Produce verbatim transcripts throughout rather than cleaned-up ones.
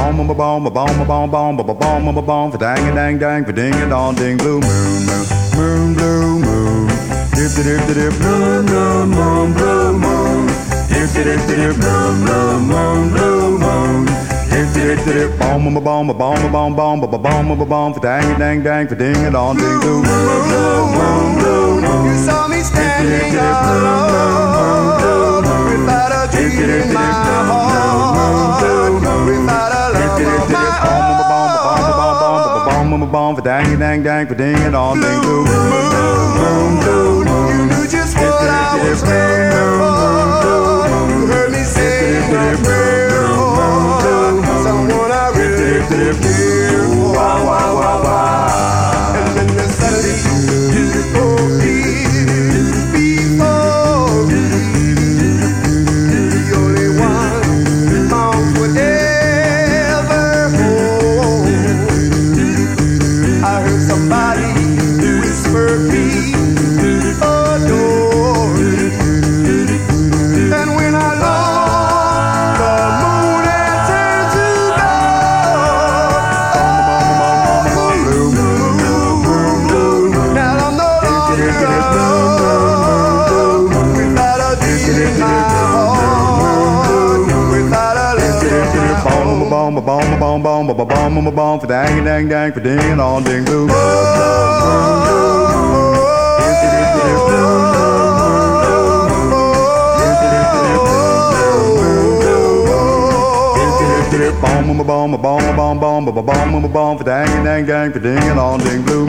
bomb, a bomb, a bomb, a bomb, bomb, a bomb, a bomb, for dang a dang dang, for ding a dong ding, blue moon, moon, moon, blue moon, dip dip dip dip, blue moon, moon, blue moon, dip dip dip dip, blue blue moon, blue moon, dip dip dip dip, bomb, a bomb, a bomb, a bomb, bomb, a bomb, a bomb, for dang a dang dang, for ding a dong ding, blue moon, blue moon, blue moon, you saw me standing alone without a dream in my heart, without a love of my own. Bomb, bomb, for dang, dang, dang, for ding, and all ding, blue moon, blue moon. You knew just what I was there for. You heard me say a prayer for someone I really care for. Wow, wow, wow, wow. And then there's suddenly beautiful peace before me. The only one mouth would ever hold. I heard somebody whisper me adore me. And when I look, the moon had turned to gold. Blue moon, blue moon. Now I'm no longer alone, without a dream in my heart, without a love of my own. Bomb, bomb, bomb, bomb, bomb, bomb, bomb, bomb, for dang, dang, dang, for ding, and all ding, blue. Bomb, bomb, bomb, bomb, bomb, bomb, bomb, bomb, bomb, for dang, dang, dang, for ding, and all ding, blue.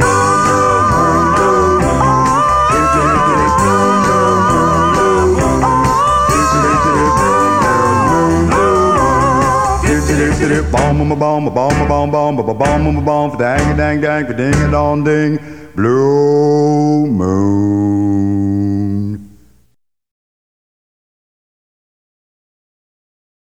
Bomb, bomb, bomb, bomb, bomb, bomb, bomb, bomb, bomb, for dang, dang, dang, for ding, and all ding, blue.